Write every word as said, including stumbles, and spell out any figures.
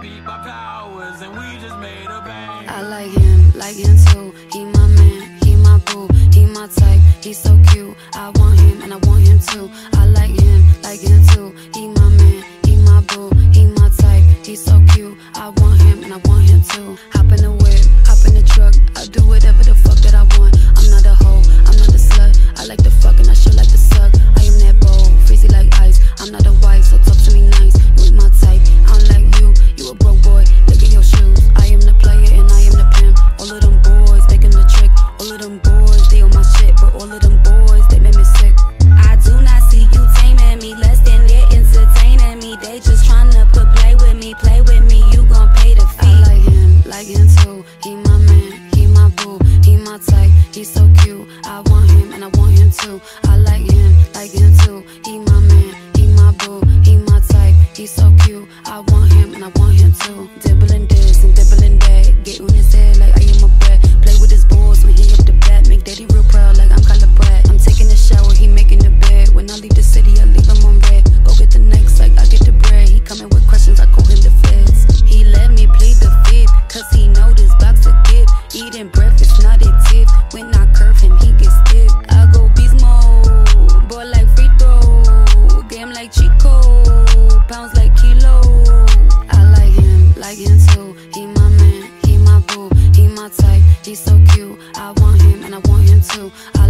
beat by powers, and we just made a bang. I like him, like him too. He my man, he my boo, he my type, he's so cute. I want him and I want him too. I like him, like him too. He my man, he my boo, he my type, he's so cute. I want him and I want him too. Hop in the whip, hop in the truck, I do whatever the fuck that I want. I'm not a hoe, I'm not a slut. I like to fuck and I sure like to suck. I am that bold, freezy like ice. I'm not a wife, so talk to me nice. You ain't my type, I don't like you. You a broke boy, look at your shoes. I am the player and I am the pimp. All of them boys making the trick. All of them boys, they on my shit, but all of them boys, they make me sick. I do not see you taming me, less than they're entertaining me. They just tryna put play with me, play with me. You gon' pay the fee. I like him, like him too. He my man, he my boo, he my type, he's so cute. I want him and I want him too. I like him, like him too. He my man, he my boo, he my type, he's so cute. I want him and I want him too. Dibbling this and dibbling that, get on his head like I am a brat. Play with his balls when he up the bat, make daddy real proud like I'm Kyla Pratt. I'm taking a shower, he making the bed. When I leave the city, I leave him on red. Go get the next like I get the bread. He coming with questions, I call him the feds. He let me plead the fifth, cause he know this box a gift. Eating breakfast, not a tip. When I curve him, he gets stiff. I go beast mode, boy like free throw, game like Chico, pounds like kilo. I like him, like him too. He my man, he my boo, he my type, he's so cute. I want him and I want him too. I